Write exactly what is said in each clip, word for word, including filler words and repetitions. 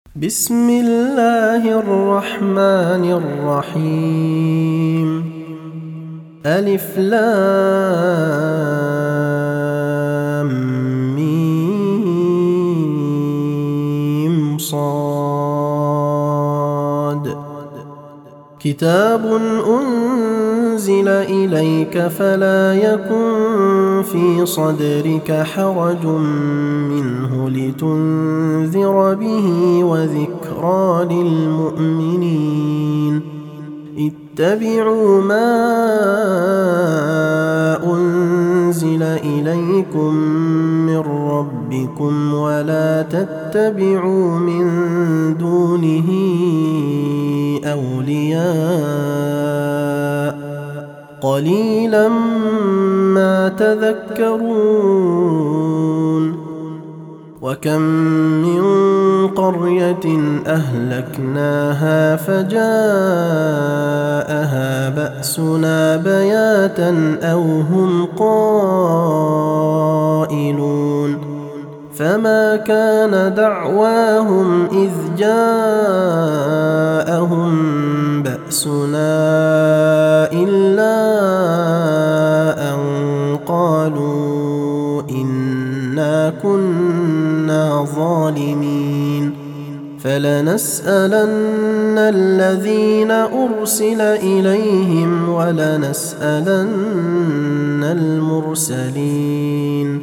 بسم الله الرحمن الرحيم. ألف لام ميم صاد. كتاب أنزل إليك فلا يكن في صدرك حرج منه لتنذر به وذكرى للمؤمنين. اتبعوا ما أنزل إليكم من ربكم ولا تتبعوا من دونه أولياء قليلا ما تذكرون. وكم من قرية أهلكناها فجاءها بأسنا بياتا أو هم قائلون. فما كان دعواهم إذ جاءهم بأسنا إلا أن قالوا إنا كنا ظالمين. فلنسألن الذين أرسل إليهم ولنسألن المرسلين.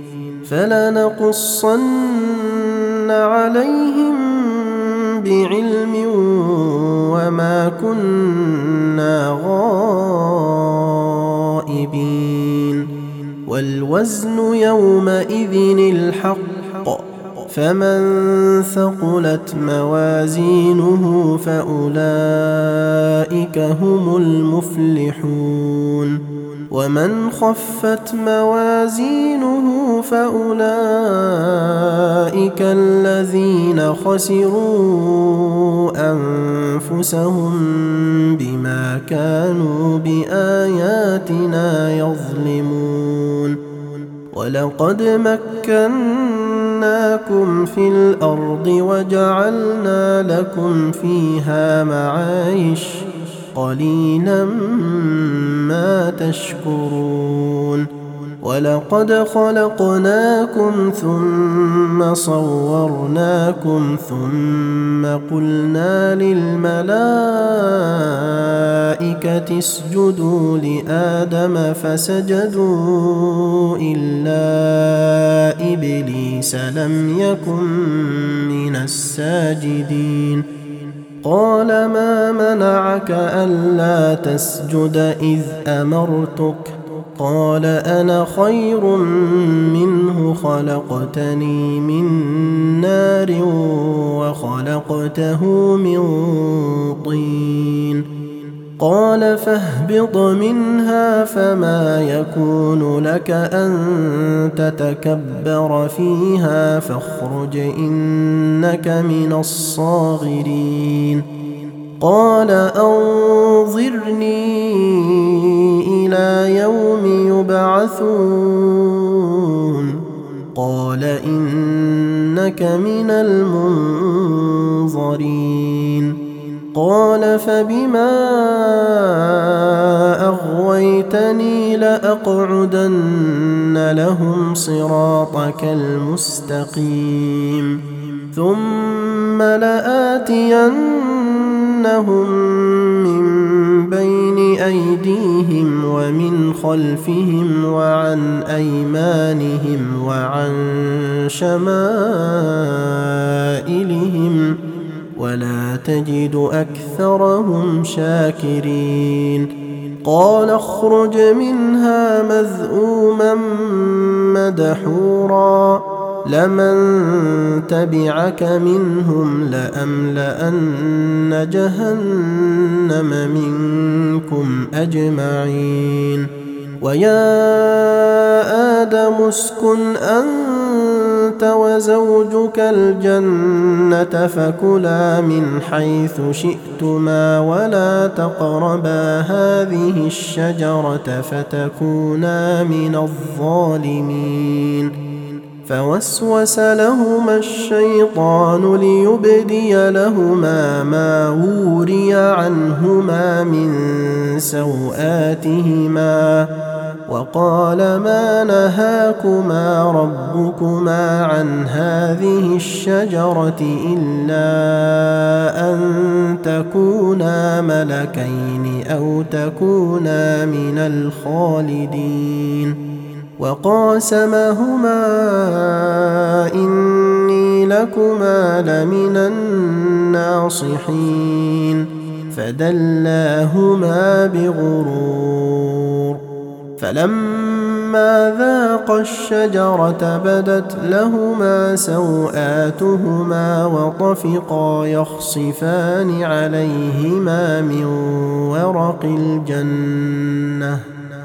فلنقصن عليهم بعلم وما كنا غائبين. والوزن يومئذ الحق، فمن ثقلت موازينه فأولئك هم المفلحون. ومن خفت موازينه فأولئك الذين خسروا أنفسهم بما كانوا بآياتنا يظلمون. ولقد مكناكم في الأرض وجعلنا لكم فيها معايش قليلا ما تشكرون. ولقد خلقناكم ثم صورناكم ثم قلنا للملائكة اسجدوا لآدم فسجدوا إلا إبليس لم يكن من الساجدين. قال ما منعك ألا تسجد إذ أمرتك؟ قال أنا خير منه خلقتني من نار وخلقته من طين. قال فاهبط منها فما يكون لك أن تتكبر فيها فاخرج إنك من الصاغرين. قال أنظرني إلى يوم يبعثون. قال إنك من المنظرين. قال فبما أغويتني لأقعدن لهم صراطك المستقيم ثم لآتينهم من بين أيديهم ومن خلفهم وعن أيمانهم وعن شمائلهم ولا تجد أكثرهم شاكرين. قال اخرج منها مذءوما مدحورا لمن تبعك منهم لأملأن جهنم منكم أجمعين. ويا آدم اسكن أنت وزوجك الجنة فكلا من حيث شئتما ولا تقربا هذه الشجرة فتكونا من الظالمين. فوسوس لهما الشيطان ليبدي لهما ما وري عنهما من سوآتهما وقال ما نهاكما ربكما عن هذه الشجرة إلا أن تكونا ملكين أو تكونا من الخالدين وقاسمهما إني لكما لمن الناصحين فدلاهما بغرور فلما ذاقا الشجرة بدت لهما سوآتهما وطفقا يخصفان عليهما من ورق الجنة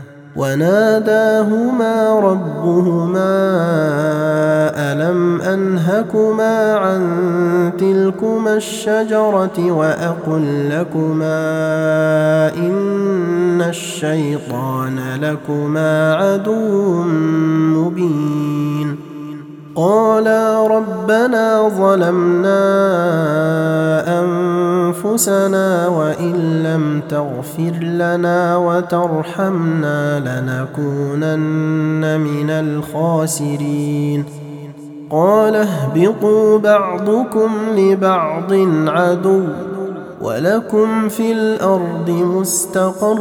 وناداهما ربهما ألم أنهكما عن تلكما الشجرة وأقل لكما إن الشيطان لكما عدو مبين قالا ربنا ظلمنا أنفسنا وإن لم تغفر لنا وترحمنا لنكونن من الخاسرين قال اهبطوا بعضكم لبعض عدو ولكم في الأرض مستقر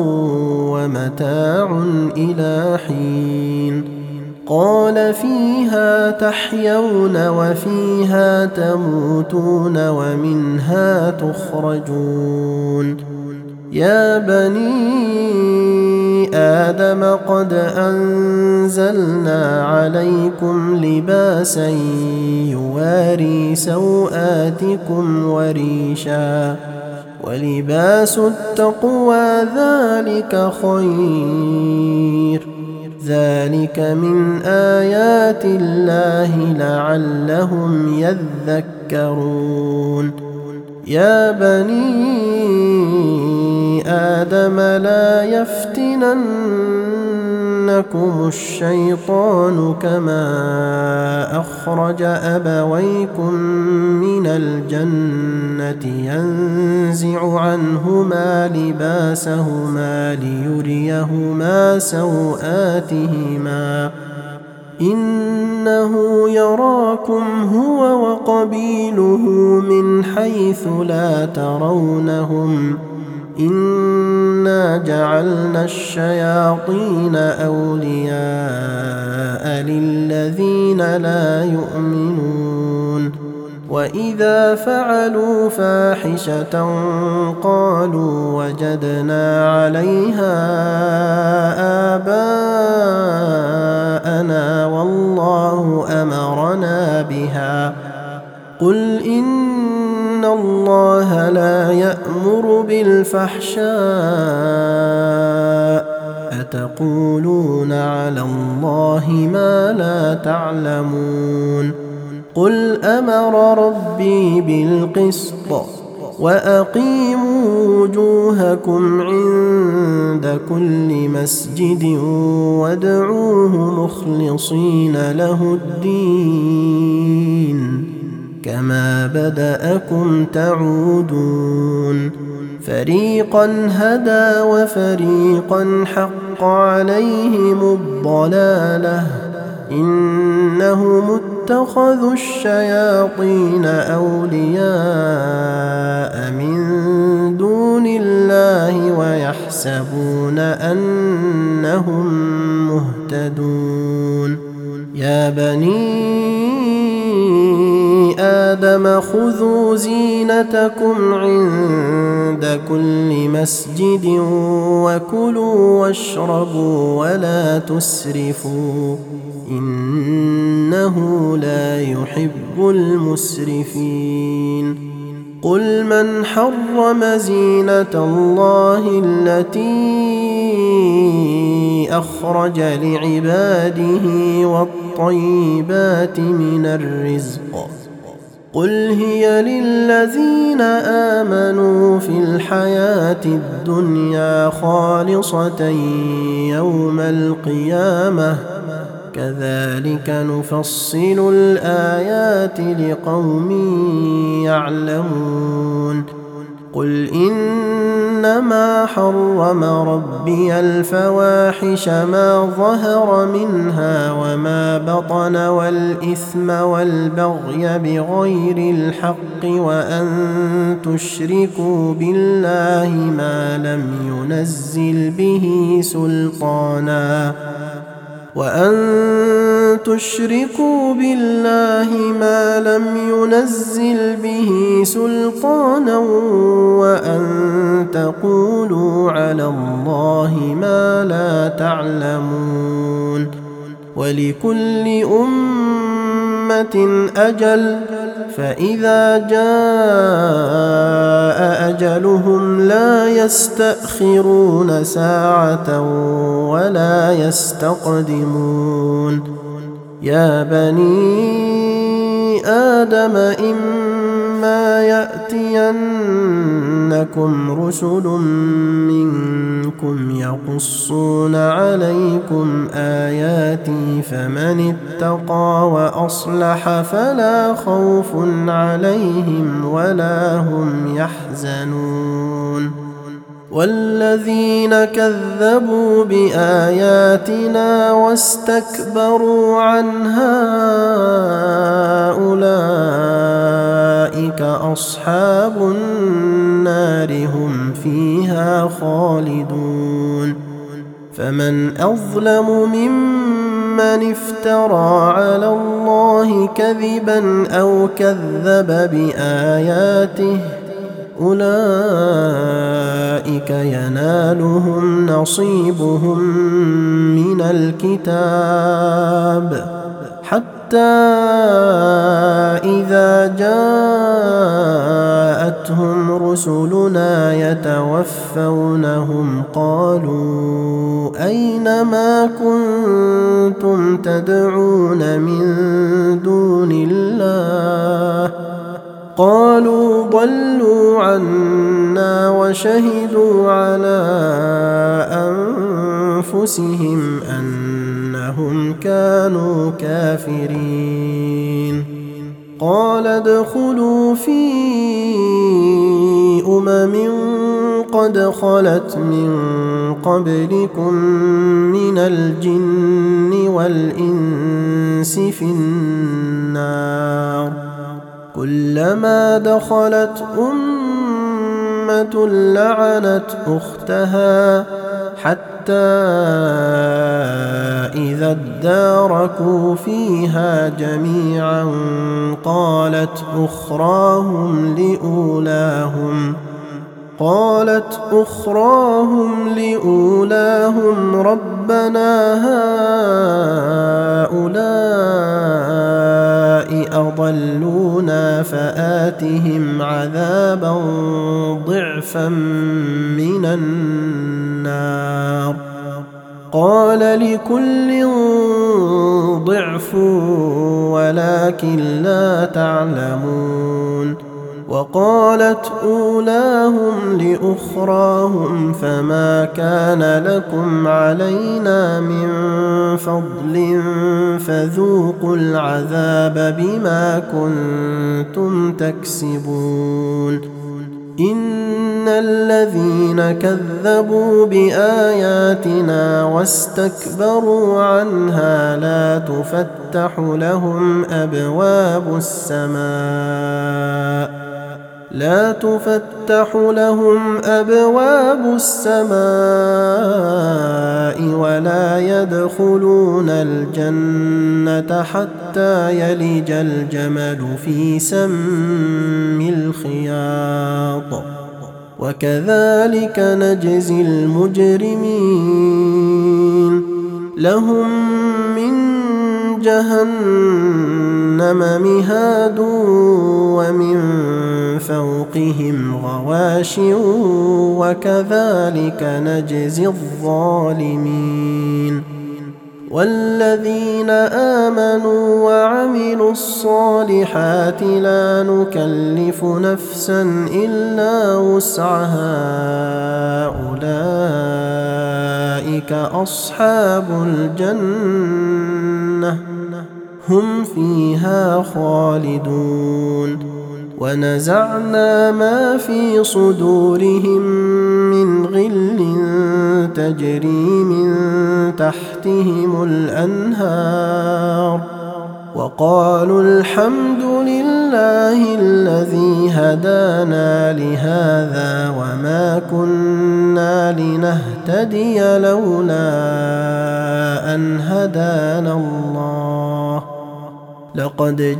ومتاع إلى حين قال فيها تحيون وفيها تموتون ومنها تخرجون يا بني آدم قد أنزلنا عليكم لباسا يواري سوآتكم وريشا ولباس التقوى ذلك خير ذلك من آيات الله لعلهم يذكرون يا بني آدم لا يفتننكم الشيطان كما أخرج أبويكم من الجنة ينزع عنهما لباسهما ليريهما سوآتهما إنه يراكم هو وقبيله من حيث لا ترونهم إنا جعلنا الشياطين أولياء للذين لا يؤمنون وإذا فعلوا فاحشة قالوا وجدنا عليها آباءنا والله أمرنا بها قل إن الله لا يأمر بالفحشاء أتقولون على الله ما لا تعلمون قل أمر ربي بالقسط وأقيموا وجوهكم عند كل مسجد وادعوه مخلصين له الدين كما بدأكم تعودون فريقا هدى وفريقا حق عليهم الضلالة إنهم اتخذوا الشياطين أولياء من دون الله ويحسبون أنهم مهتدون يا بني آدم خذوا زينتكم عند كل مسجد وكلوا واشربوا ولا تسرفوا إنه لا يحب المسرفين قل من حرم زينة الله التي أخرج لعباده والطيبات من الرزق قل هي للذين آمنوا في الحياة الدنيا خالصة يوم القيامة كذلك نفصل الآيات لقوم يعلمون قل إنما حرم ربي الفواحش ما ظهر منها وما بطن والإثم والبغي بغير الحق وأن تشركوا بالله ما لم ينزل به سلطانا وأن تشركوا بالله ما لم ينزل به سلطانا وأن تقولوا على الله ما لا تعلمون ولكل أمة أجل فإذا جاء أجلهم لا يستأخرون ساعة ولا يستقدمون يا بني آدم إما يأتينكم رسل منكم يقصون عليكم آياتي فمن اتقى وأصلح فلا خوف عليهم ولا هم يحزنون والذين كذبوا بآياتنا واستكبروا عنها أولئك أصحاب النار هم فيها خالدون فمن أظلم ممن افترى على الله كذبا أو كذب بآياته أولئك ينالهم نصيبهم من الكتاب حتى إذا جاءتهم رسلنا يتوفونهم قالوا أين ما كنتم تدعون من دون الله قالوا ضلوا عنا وشهدوا على أنفسهم أنهم كانوا كافرين قال ادخلوا في أمم قد خلت من قبلكم من الجن والإنس في النار كلما دخلت أمة لعنت أختها حتى إذا اداركوا فيها جميعا قالت أخراهم لأولاهم قالت أخراهم لأولاهم ربنا هؤلاء أضلونا فآتهم عذابا ضعفا من النار قال لكل ضعف ولكن لا تعلمون وقالت أولاهم لأخراهم فما كان لكم علينا من فضل فذوقوا العذاب بما كنتم تكسبون إن الذين كذبوا بآياتنا واستكبروا عنها لا تفتح لهم أبواب السماء لا تفتح لهم أبواب السماء ولا يدخلون الجنة حتى يلج الجمل في سم الخياط وكذلك نجزي المجرمين لهم من جهنم مهاد ومن فوقهم غواش وكذلك نجزي الظالمين والذين آمنوا وعملوا الصالحات لا نكلف نفسا إلا وسعها أولئك أصحاب الجنة هم فيها خالدون ونزعنا ما في صدورهم من غل تجري من تحتهم الأنهار وقالوا الحمد لله الذي هدانا لهذا وما كنا لنهتدي لولا أن هدانا الله لقد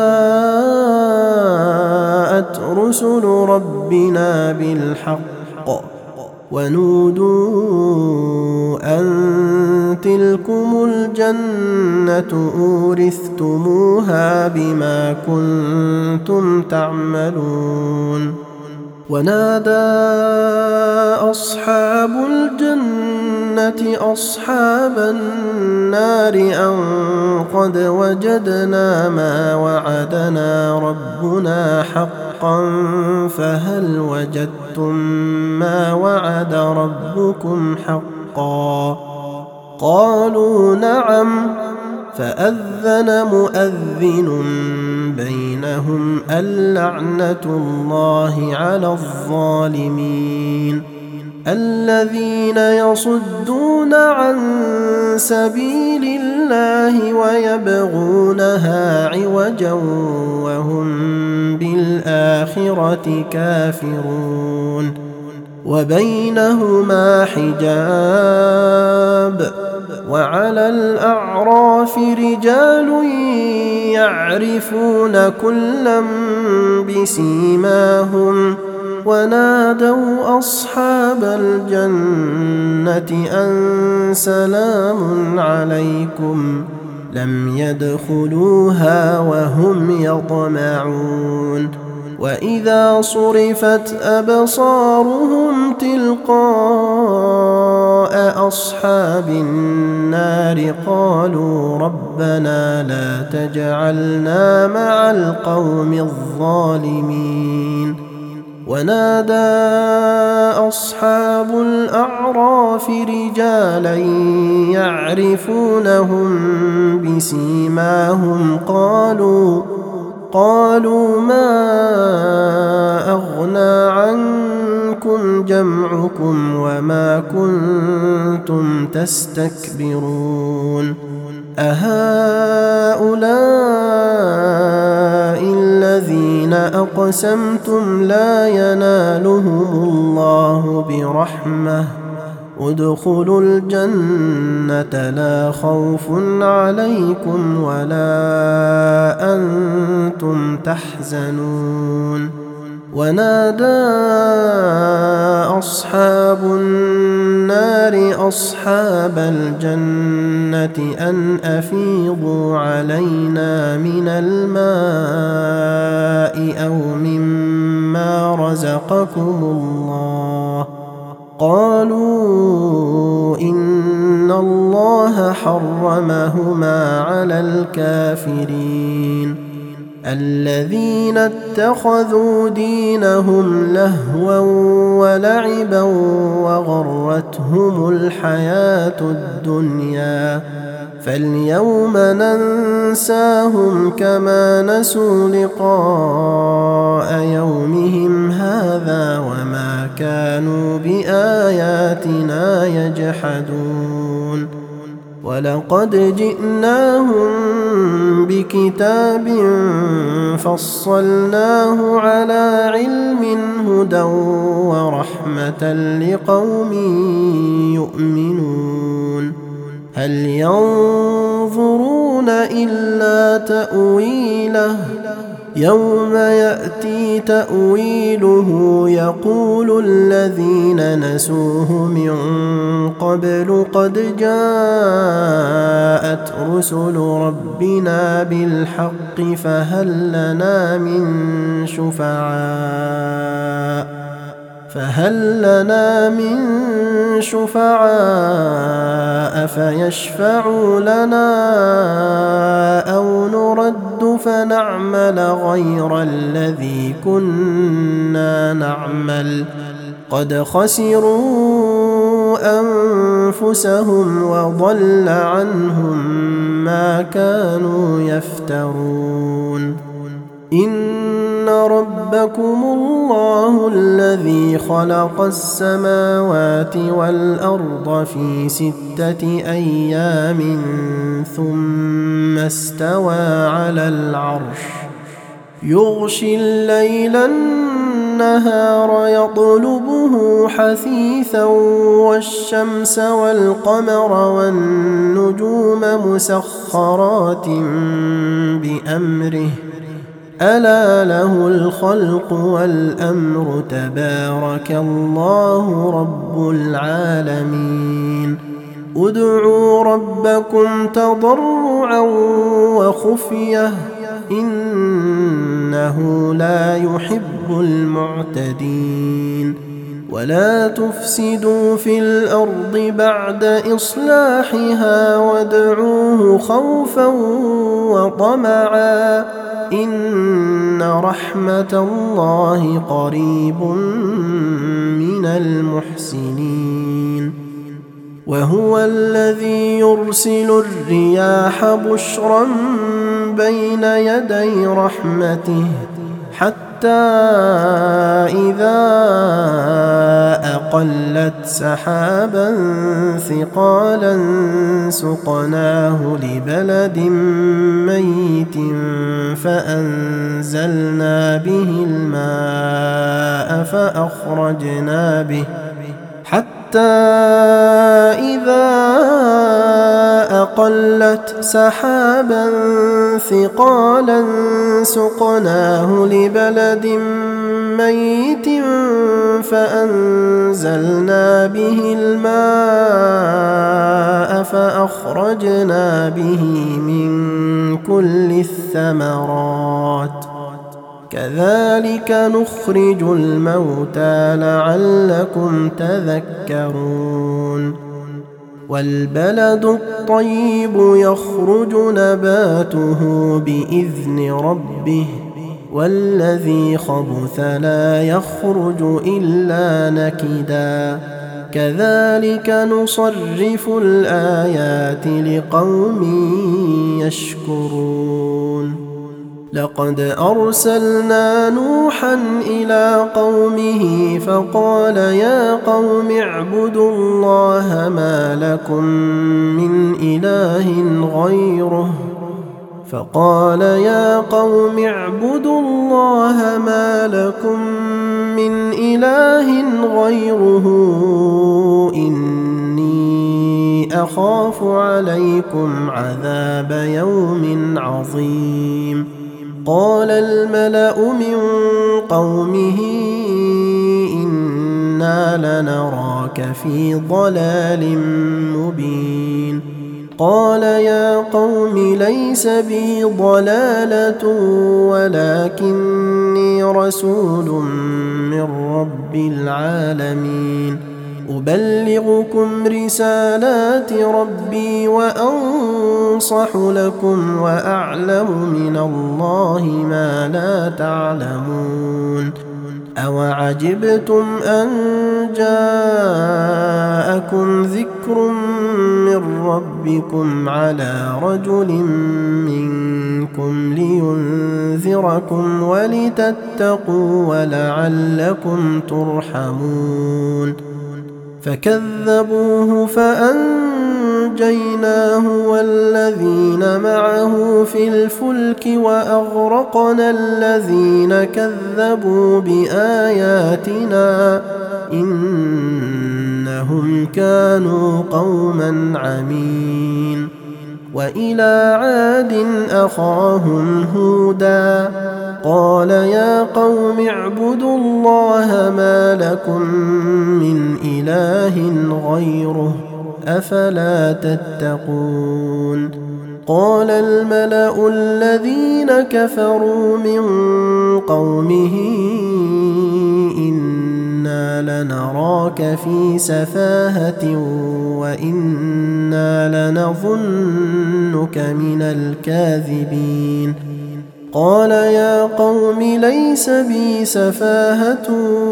جاءت رسل ربنا بالحق ونودوا أن تلكم الجنة أورثتموها بما كنتم تعملون ونادى أصحاب الجنة أصحاب النار أن قد وجدنا ما وعدنا ربنا حقا فهل وجدتم ما وعد ربكم حقا قالوا نعم فأذن مؤذن بينهم اللعنة الله على الظالمين الذين يصدون عن سبيل الله ويبغونها عوجا وهم بالآخرة كافرون وبينهما حجاب وعلى الأعراف رجال يعرفون كلا بسيماهم ونادوا أصحاب الجنة أن سلام عليكم لم يدخلوها وهم يطمعون وإذا صرفت أبصارهم تلقاء أصحاب النار قالوا ربنا لا تجعلنا مع القوم الظالمين ونادى أصحاب الأعراف رجالا يعرفونهم بسيماهم قالوا قالوا ما أغنى عنكم جمعكم وما كنتم تستكبرون أهؤلاء الذين أقسمتم لا ينالهم الله برحمة ادخلوا الجنة لا خوف عليكم ولا أنتم تحزنون ونادى أصحاب النار أصحاب الجنة أن أفيضوا علينا من الماء أو مما رزقكم الله قالوا إن الله حرمهما على الكافرين الذين اتخذوا دينهم لهوا ولعبا وغرتهم الحياة الدنيا فاليوم ننساهم كما نسوا لقاء يومهم هذا وما كانوا بآياتنا يجحدون ولقد جئناهم بكتاب فصلناه على علم هدى ورحمة لقوم يؤمنون هل ينظرون إلا تأويله يوم يأتي تأويله يقول الذين نسوه من قبل قد جاءت رسل ربنا بالحق فهل لنا من شفعاء فهل لنا من شفعاء فيشفعوا لنا أو نرد فنعمل غير الذي كنا نعمل قد خسروا أنفسهم وضل عنهم ما كانوا يفترون إن ربكم الله الذي خلق السماوات والأرض في ستة أيام ثم استوى على العرش يغشي الليل النهار يطلبه حثيثا والشمس والقمر والنجوم مسخرات بأمره ألا له الخلق والأمر تبارك الله رب العالمين ادعوا ربكم تضرعا وخفية إنه لا يحب المعتدين ولا تفسدوا في الأرض بعد إصلاحها وادعوه خوفا وطمعا إن رحمة الله قريب من المحسنين وهو الذي يرسل الرياح بشرا بين يدي رحمته حتى إذا أقلت سحابا ثقالا سقناه لبلد ميت فأنزلنا به الماء فأخرجنا به حتى إذا أقلت سحابا ثقالا سقناه لبلد ميت فأنزلنا به الماء فأخرجنا به من كل الثمرات كذلك نخرج الموتى لعلكم تذكرون والبلد الطيب يخرج نباته بإذن ربه والذي خبث لا يخرج إلا نكدا كذلك نصرف الآيات لقوم يشكرون لقد أرسلنا نوحا إلى قومه فقال يا قوم اعبدوا الله ما لكم من إله غيره فقال يا قوم اعبدوا الله ما لكم من إله غيره إني أخاف عليكم عذاب يوم عظيم قال الملأ من قومه إنا لنراك في ضلال مبين قال يا قوم ليس بي ضلالة ولكني رسول من رب العالمين أبلغكم رسالات ربي وأنصح لكم وأعلم من الله ما لا تعلمون أوعجبتم أن جاءكم ذكر من ربكم على رجل منكم لينذركم ولتتقوا ولعلكم ترحمون فكذبوه فأنجيناه والذين معه في الفلك وأغرقنا الذين كذبوا بآياتنا إنهم كانوا قوما عمين وإلى عاد أخاهم هودا قال يا قوم اعبدوا الله ما لكم من إله غيره أفلا تتقون قال الملأ الذين كفروا من قومه إنا إنا نراك في سفاهة وإنا لنظنك من الكاذبين قال يا قوم ليس بي سفاهة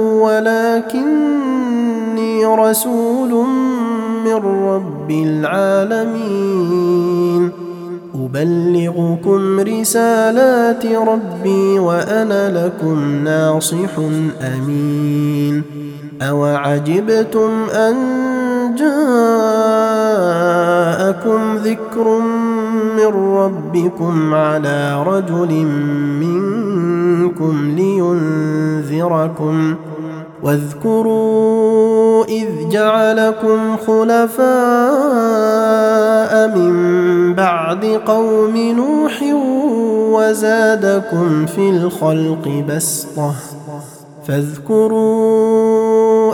ولكني رسول من رب العالمين أبلغكم رسالات ربي وأنا لكم ناصح أمين أوعجبتم أن جاءكم ذكر من ربكم على رجل منكم لينذركم واذكروا إذ جعلكم خلفاء من بعد قوم نوح وزادكم في الخلق بسطة فاذكروا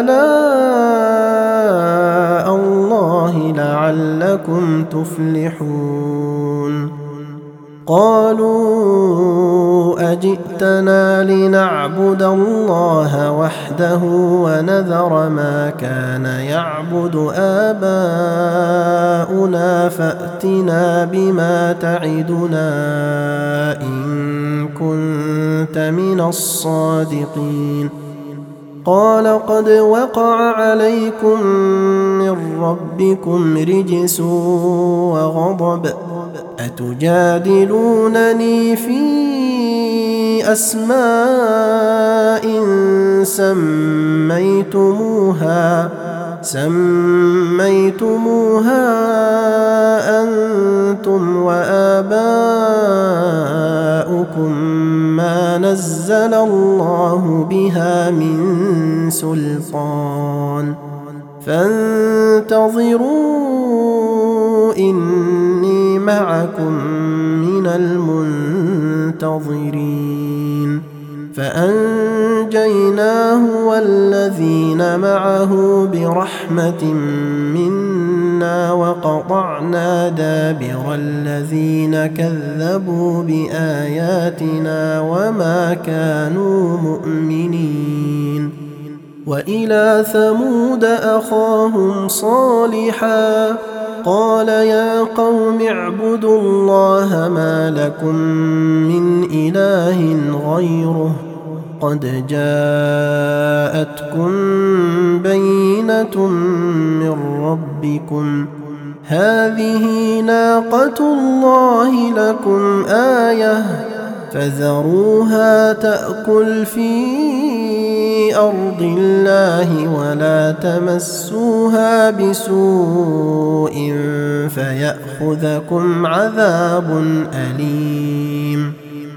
آلاء الله لعلكم تفلحون قالوا أجئتنا لنعبد الله وحده ونذر ما كان يعبد آباؤنا فأتنا بما تعدنا إن كنت من الصادقين قال قد وقع عليكم من ربكم رجس وغضب أتجادلونني في أسماء سميتموها سميتموها أنتم وآباؤكم ما نزل الله بها من سلطان فانتظروا إني معكم من المنتظرين فأنجيناه والذين معه برحمة منا وقطعنا دابر الذين كذبوا بآياتنا وما كانوا مؤمنين وإلى ثمود أخاهم صالحا قال يا قوم اعبدوا الله ما لكم من إله غيره قد جاءتكم بينة من ربكم هذه ناقة الله لكم آية فذروها تأكل في أرض الله ولا تمسوها بسوء فيأخذكم عذاب أليم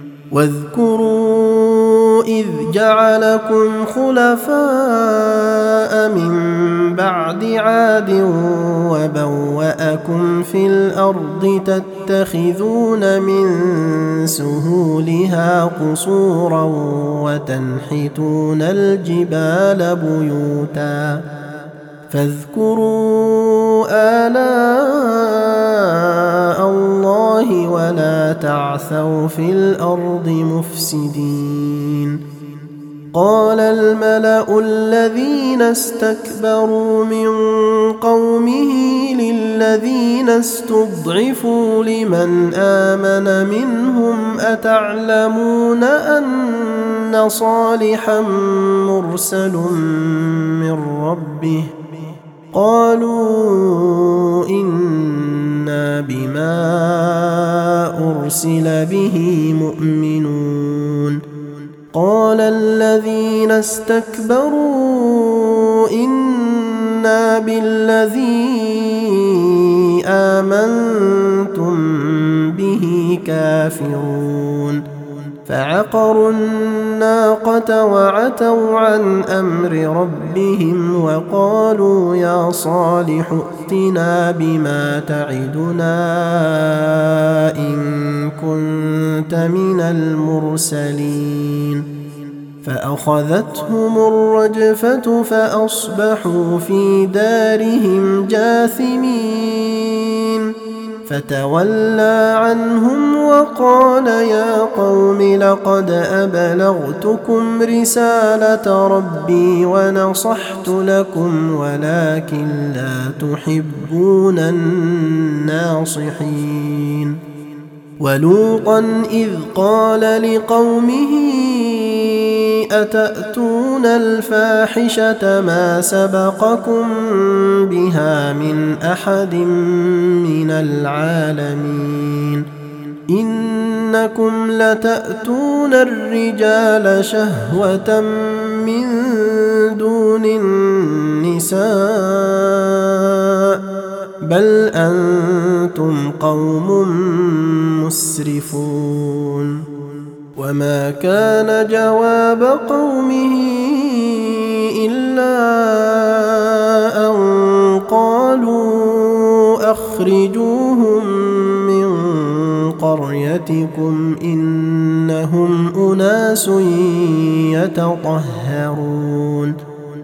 واذكروا إذ جعلكم خلفاء من بعد عاد وبوأكم في الأرض تتخذون من سهولها قصورا وتنحتون الجبال بيوتا فاذكروا آلاء الله ولا تعثوا في الأرض مفسدين قال الملأ الذين استكبروا من قومه للذين استضعفوا لمن آمن منهم أتعلمون أن صالحا مرسل من ربه قالوا إنا بما أرسل به مؤمنون قال الذين استكبروا إنا بالذي آمنتم به كافرون فعقروا الناقة وعتوا عن أمر ربهم وقالوا يا صالح ائتنا بما تعدنا إن كنت من المرسلين فأخذتهم الرجفة فأصبحوا في دارهم جاثمين فتولى عنهم وقال يا قوم لقد أبلغتكم رسالة ربي ونصحت لكم ولكن لا تحبون الناصحين. ولوطا إذ قال لقومه أتأتون الفاحشة ما سبقكم بها من أحد من العالمين إنكم لتأتون الرجال شهوة من دون النساء بل أنتم قوم مسرفون. وما كان جواب قومه إلا أن قالوا أخرجوهم من قريتكم إنهم أناس يتطهرون.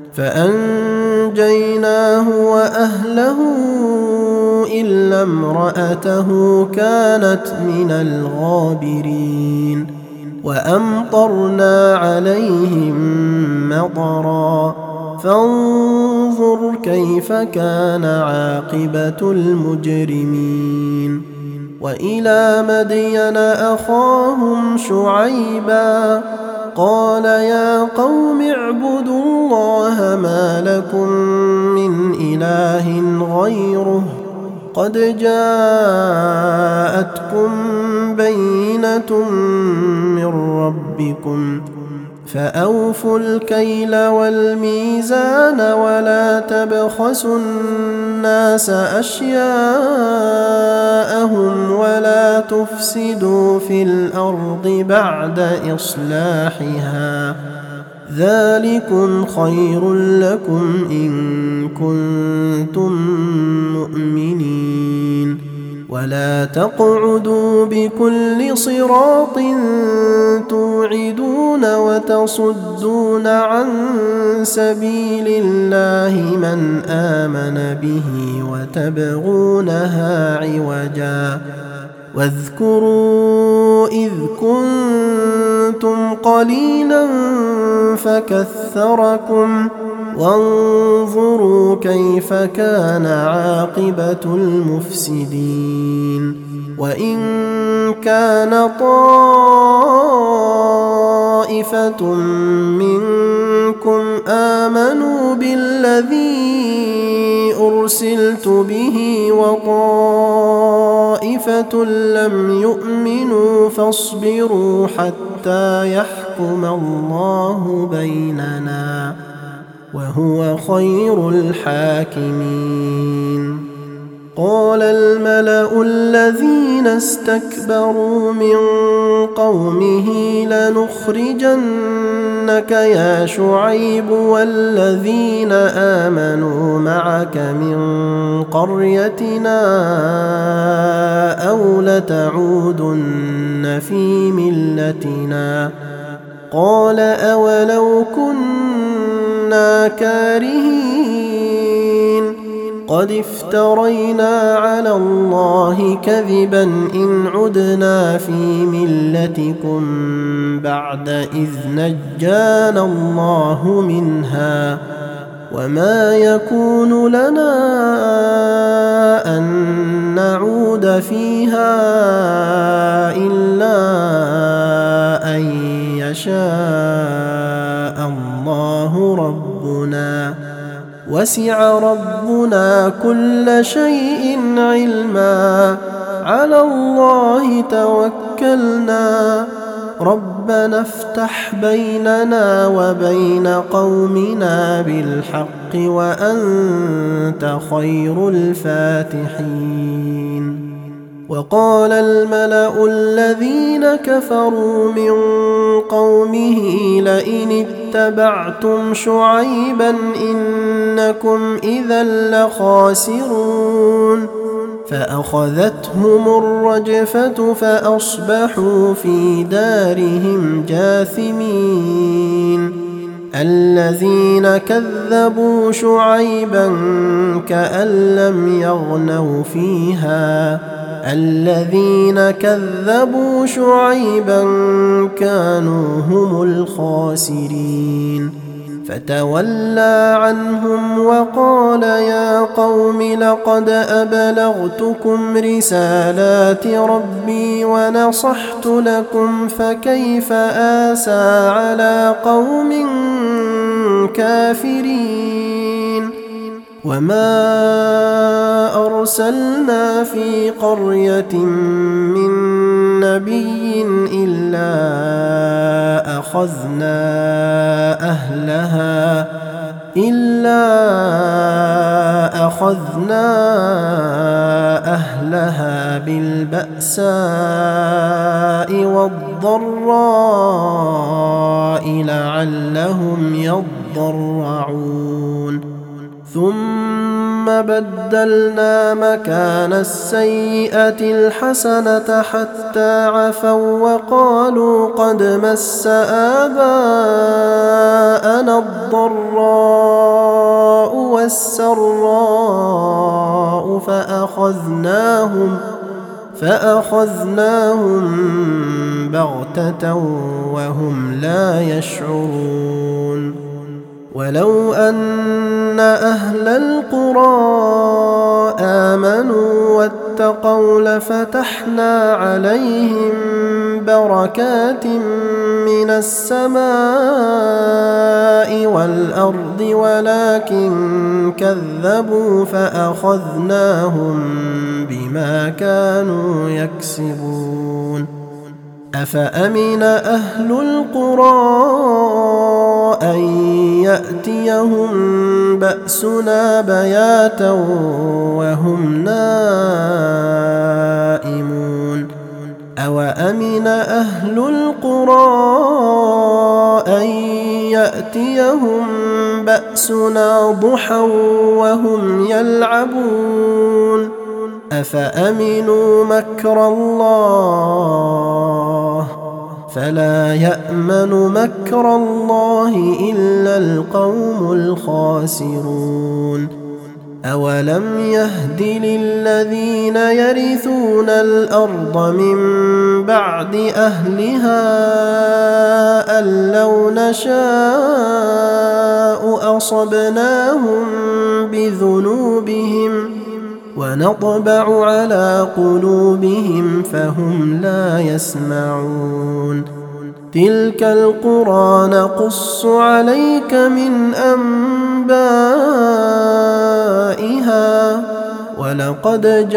فأنجيناه وأهله إلا امرأته كانت من الغابرين. وأمطرنا عليهم مطرا فانظر كيف كان عاقبة المجرمين. وإلى مدين أخاهم شعيبا قال يا قوم اعبدوا الله ما لكم من إله غيره قد جاءتكم بينة من ربكم فأوفوا الكيل والميزان ولا تبخسوا الناس أشياءهم ولا تفسدوا في الأرض بعد إصلاحها ذلكم خير لكم إن كنتم مؤمنين. ولا تقعدوا بكل صراط توعدون وتصدون عن سبيل الله من آمن به وتبغونها عوجا واذكروا إذ كنتم قليلا فكثركم وانظروا كيف كان عاقبة المفسدين. وإن كان طائفة منكم آمنوا بالذي أرسلت به وطائفة لم يؤمنوا فاصبروا حتى يحكم الله بيننا وهو خير الحاكمين. قال الملأ الذين استكبروا من قومه لنخرجنك يا شعيب والذين آمنوا معك من قريتنا أو لتعودن في ملتنا قال أولو كنا كارهين قد افترينا على الله كذبا إن عدنا في ملتكم بعد إذ نجانا الله منها وما يكون لنا أن نعود فيها إلا أن يشاء الله ربنا وسع ربنا كل شيء علما على الله توكلنا ربنا افتح بيننا وبين قومنا بالحق وأنت خير الفاتحين. وقال الملأ الذين كفروا من قومه لئن اتبعتم شعيبا إنكم إذا لخاسرون فأخذتهم الرجفة فأصبحوا في دارهم جاثمين. الذين كذبوا شعيبا كأن لم يغنوا فيها الذين كذبوا شعيبا كانوا هم الخاسرين فتولى عنهم وقال يا قوم لقد أبلغتكم رسالات ربي ونصحت لكم فكيف آسى على قوم كافرين وما أرسلنا في قرية من نبي إلا أخذنا أهلها إلا أخذنا أهلها بالبأساء والضراء لعلهم يضرعون ثم بدلنا مكان السيئة الحسنة حتى عفوا وقالوا قد مس آباءنا الضراء والسراء فأخذناهم فأخذناهم بغتة وهم لا يشعرون ولو أن أهل القرى آمنوا واتقوا لفتحنا عليهم بركات من السماء والأرض ولكن كذبوا فأخذناهم بما كانوا يكسبون أفأمن أهل القرى أن يأتيهم بأسنا بياتا وهم نائمون أوأمن أهل القرى أن يأتيهم بأسنا ضحى وهم يلعبون أفأمنوا مكر الله فلا يأمن مكر الله إلا القوم الخاسرون أولم يهد للذين يرثون الأرض من بعد أهلها أن لو نشاء أصبناهم بذنوبهم ونطبع على قلوبهم فهم لا يسمعون تلك القرى نقص عليك من أنبائها ولقد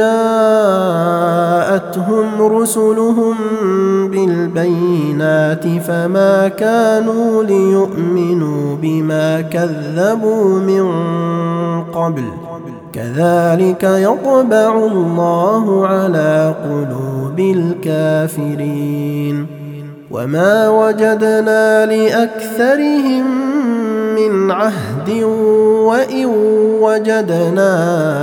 جاءتهم رسلهم بالبينات فما كانوا ليؤمنوا بما كذبوا من قبل كذلك يطبع الله على قلوب الكافرين وما وجدنا لأكثرهم من عهد وإن وجدنا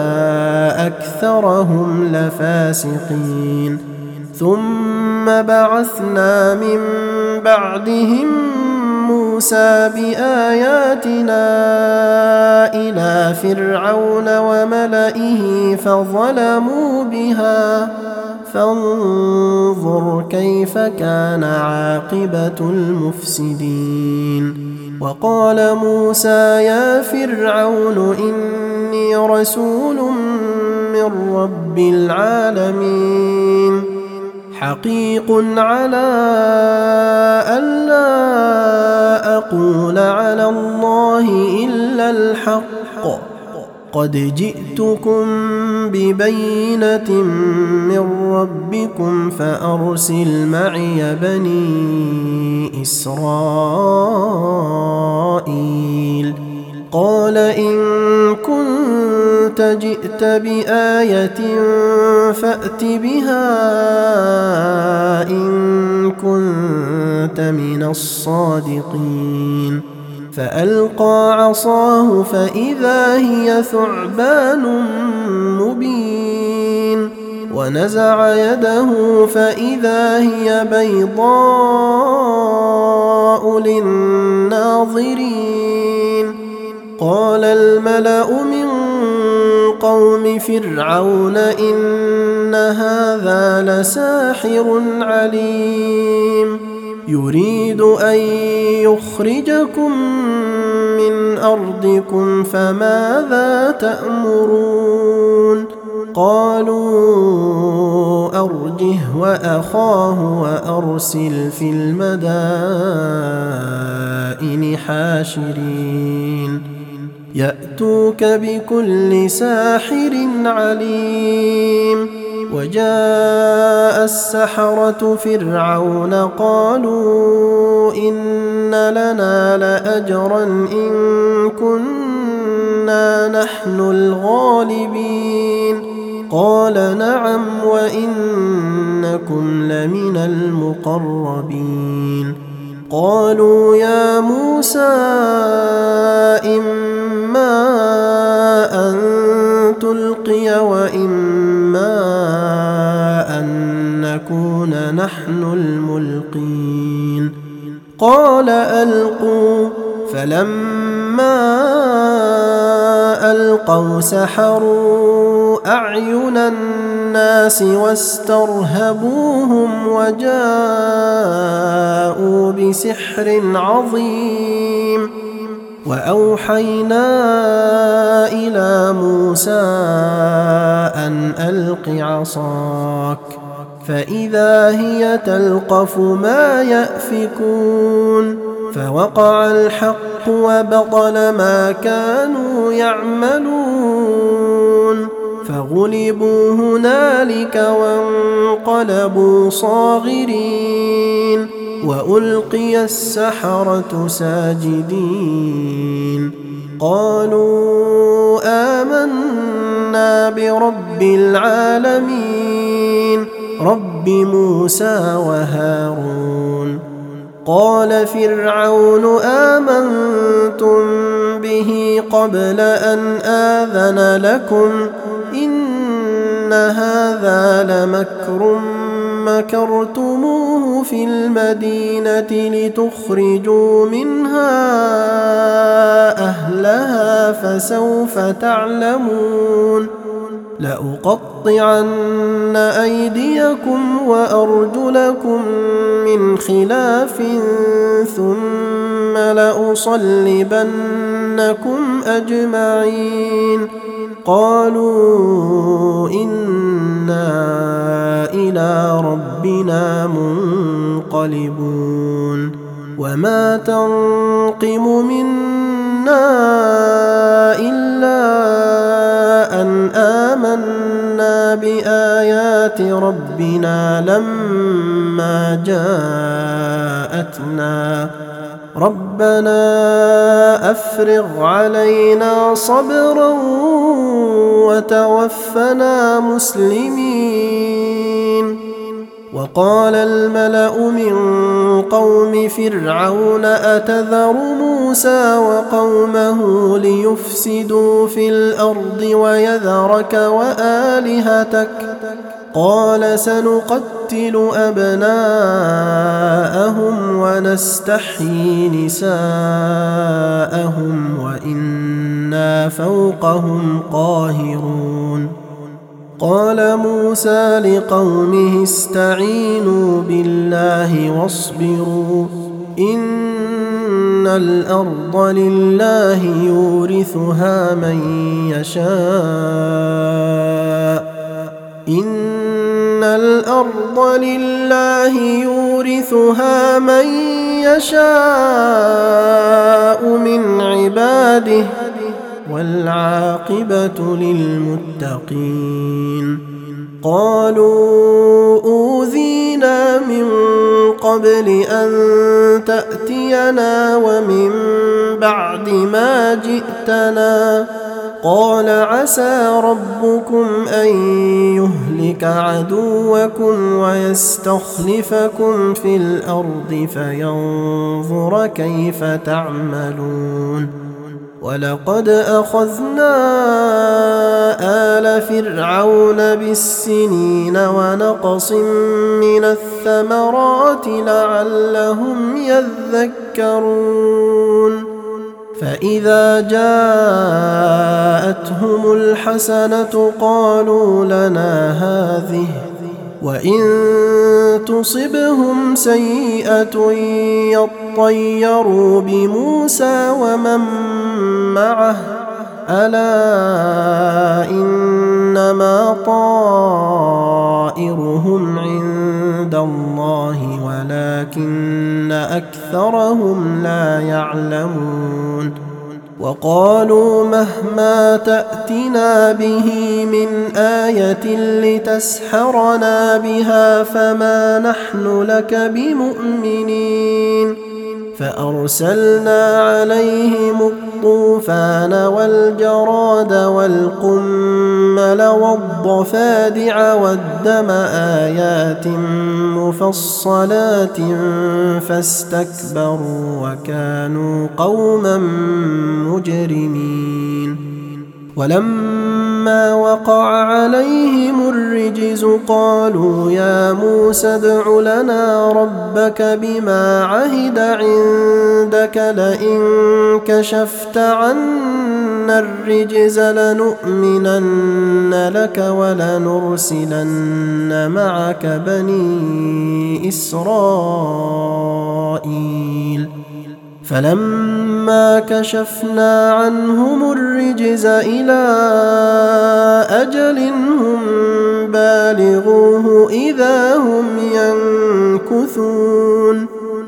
أكثرهم لفاسقين ثم بعثنا من بعدهم موسى بآياتنا إلى فرعون وملئه فظلموا بها فانظر كيف كان عاقبة المفسدين وقال موسى يا فرعون إني رسول من رب العالمين حقيق على ألا أقول على الله إلا الحق قد جئتكم ببينة من ربكم فأرسل معي بني إسرائيل قال إن كنت جئت بآية فأت بها إن كنت من الصادقين فألقى عصاه فإذا هي ثعبان مبين ونزع يده فإذا هي بيضاء للناظرين قال الملأ من قوم فرعون إن هذا لساحر عليم يريد أن يخرجكم من أرضكم فماذا تأمرون قالوا أرجه وأخاه وأرسل في المدائن حاشرين يأتوك بكل ساحر عليم وجاء السحرة فرعون قالوا إن لنا لأجرا إن كنا نحن الغالبين قال نعم وإنكم لمن المقربين قالوا يا موسى إما أن تلقي وإما أن نكون نحن الملقين قال ألقوا فلما ألقوا سحروا أعين الناس واسترهبوهم وجاءوا بسحر عظيم وأوحينا إلى موسى أن ألق عصاك فإذا هي تلقف ما يأفكون فوقع الحق وبطل ما كانوا يعملون فغلبوا هنالك وانقلبوا صاغرين وألقي السحرة ساجدين قالوا آمنا برب العالمين رب موسى وهارون قال فرعون آمنتم به قبل أن آذن لكم إن هذا لمكر مكرتموه في المدينة لتخرجوا منها أهلها فسوف تعلمون لأقطعن أيديكم وأرجلكم من خلاف ثم لأصلبنكم أجمعين قالوا إنا إلى ربنا منقلبون وما تنقم منا إلا أن آمنا بآيات ربنا لما جاءتنا ربنا أفرغ علينا صبرا وتوفنا مسلمين وقال الملأ من قوم فرعون أتذر موسى وقومه ليفسدوا في الأرض ويذرك وآلهتك قال سنقتل أبناءهم ونستحيي نساءهم وإنا فوقهم قاهرون قال موسى لقومه استعينوا بالله واصبروا إن الأرض لله يورثها من يشاء إن الأرض لله يورثها من يشاء من عباده والعاقبة للمتقين قالوا أوذينا من قبل أن تأتينا ومن بعد ما جئتنا قال عسى ربكم أن يهلك عدوكم ويستخلفكم في الأرض فينظر كيف تعملون ولقد أخذنا آل فرعون بالسنين ونقص من الثمرات لعلهم يذكرون فإذا جاءتهم الحسنة قالوا لنا هذه وإن تصبهم سيئة يطيروا بموسى ومن معه ألا إنما طائرهم عند الله ولكن أكثرهم لا يعلمون وقالوا مهما تأتنا به من آية لتسحرنا بها فما نحن لك بمؤمنين فأرسلنا عليهم الطوفان والجراد والقمل والضفادع والدم آيات مفصلات فاستكبروا وكانوا قوما مجرمين ولما وقع عليهم الرجز قالوا يا موسى ادع لنا ربك بما عهد عندك لئن كشفت عنا الرجز لنؤمنن لك ولنرسلن معك بني إسرائيل فلما كشفنا عنهم الرجز إلى أجل هم بالغوه إذا هم ينكثون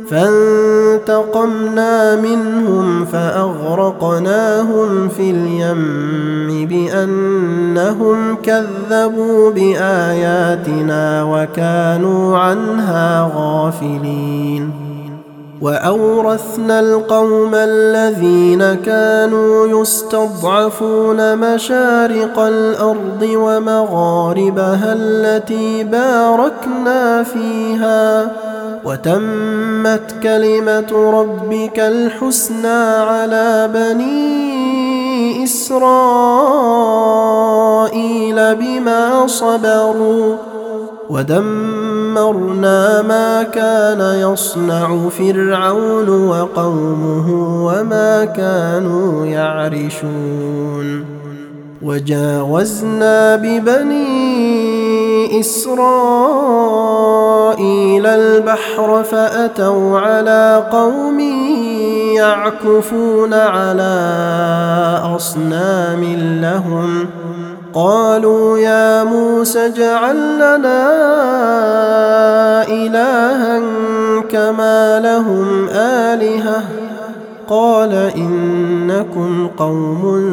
فانتقمنا منهم فأغرقناهم في اليم بأنهم كذبوا بآياتنا وكانوا عنها غافلين وأورثنا القوم الذين كانوا يستضعفون مشارق الأرض ومغاربها التي باركنا فيها وتمت كلمة ربك الحسنى على بني إسرائيل بما صبروا ودمرنا ما كان يصنع فرعون وقومه وما كانوا يعرشون وجاوزنا ببني إسرائيل البحر فأتوا على قوم يعكفون على أصنام لهم قالوا يا موسى اجعل لنا إلها كما لهم آلهة قال إنكم قوم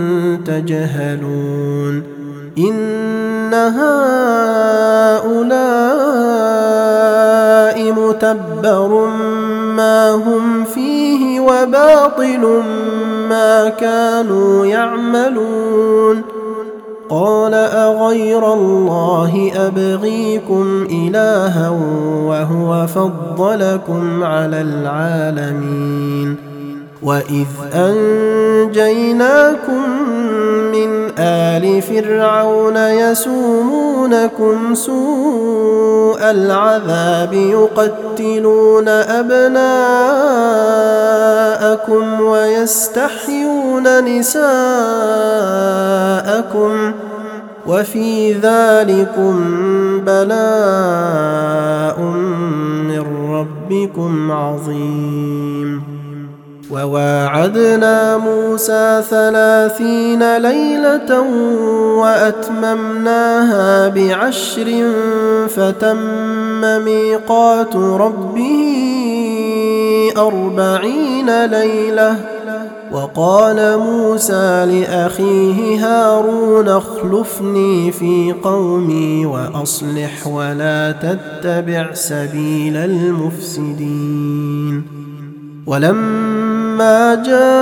تجهلون إن هؤلاء متبر ما هم فيه وباطل ما كانوا يعملون قال أغير الله أبغيكم إلها وهو فضلكم على العالمين وإذ أنجيناكم من آل فرعون يسومونكم سوء العذاب يقتلون أبناءكم ويستحيون نساءكم وفي ذلكم بلاء من ربكم عظيم وواعدنا موسى ثلاثين ليلة وأتممناها بعشر فتم ميقات ربه أربعين ليلة وقال موسى لأخيه هارون اخلفني في قومي وأصلح ولا تتبع سبيل المفسدين ولما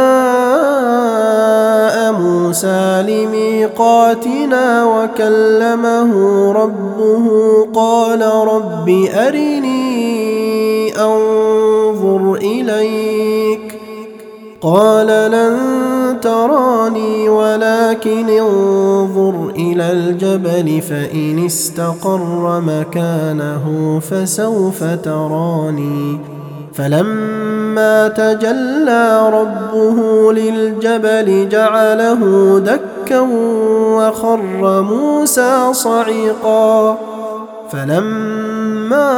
جاء موسى لميقاتنا وكلمه ربه قال رب أرني أنظر إليك قال لن تراني ولكن انظر إلى الجبل فإن استقر مكانه فسوف تراني فلما تجلى ربه للجبل جعله دكا وخر موسى صعقا فلما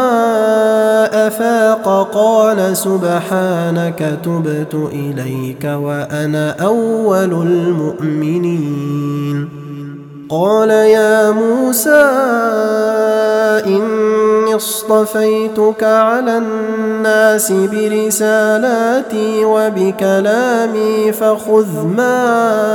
أفاق قال سبحانك تبت إليك وأنا أول المؤمنين قال يا موسى إني اصطفيتك على الناس برسالاتي وبكلامي فخذ ما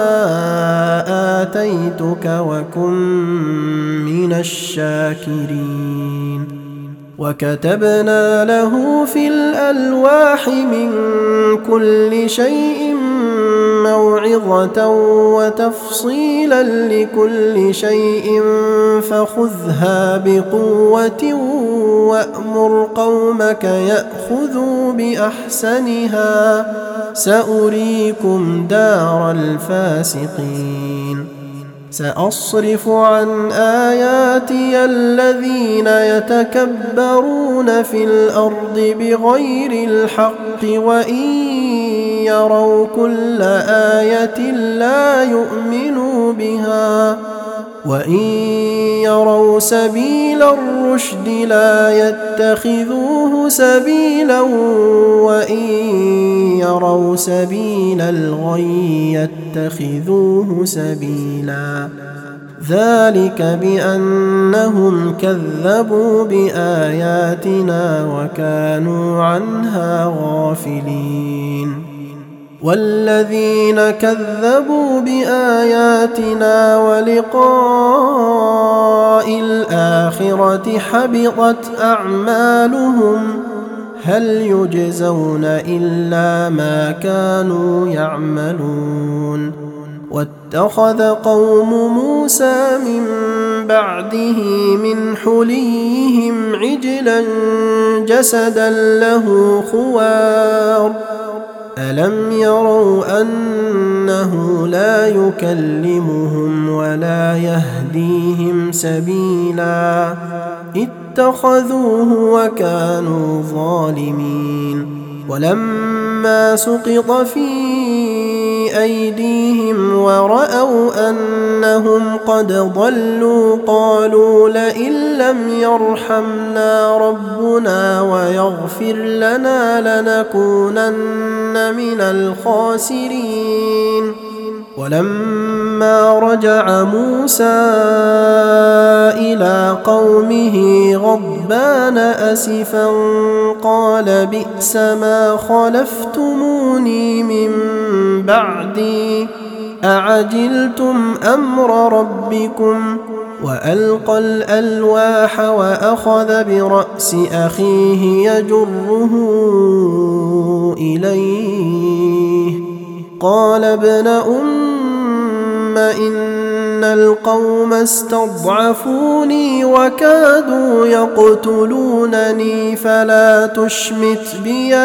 آتيتك وكن من الشاكرين وكتبنا له في الألواح من كل شيء موعظة وتفصيلا لكل شيء فخذها بقوة وأمر قومك يأخذوا بأحسنها سأريكم دار الفاسقين سأصرف عن آياتي الذين يتكبرون في الأرض بغير الحق وإن يروا كل آية لا يؤمنوا بها وإن يروا سبيل الرشد لا يتخذوه سبيلا وإن يروا سبيل الغي يتخذوه سبيلا ذلك بأنهم كذبوا بآياتنا وكانوا عنها غافلين والذين كذبوا بآياتنا ولقاء الآخرة حبطت أعمالهم هل يجزون إلا ما كانوا يعملون واتخذ قوم موسى من بعده من حليهم عجلا جسدا له خوار ألم يروا أنه لا يكلمهم ولا يهديهم سبيلا اتخذوه وكانوا ظالمين ولما سقط في أيديهم ورأوا أنهم قد ضلوا قالوا لئن لم يرحمنا ربنا ويغفر لنا لنكونن من الخاسرين ولما رجع موسى إلى قومه غضبان أسفا قال بئس ما خلفتموني من بعدي أعجلتم أمر ربكم وألقى الألواح وأخذ برأس أخيه يجره إليه قال ابن أم إن القوم استضعفوني وكادوا يقتلونني فلا تشمت بي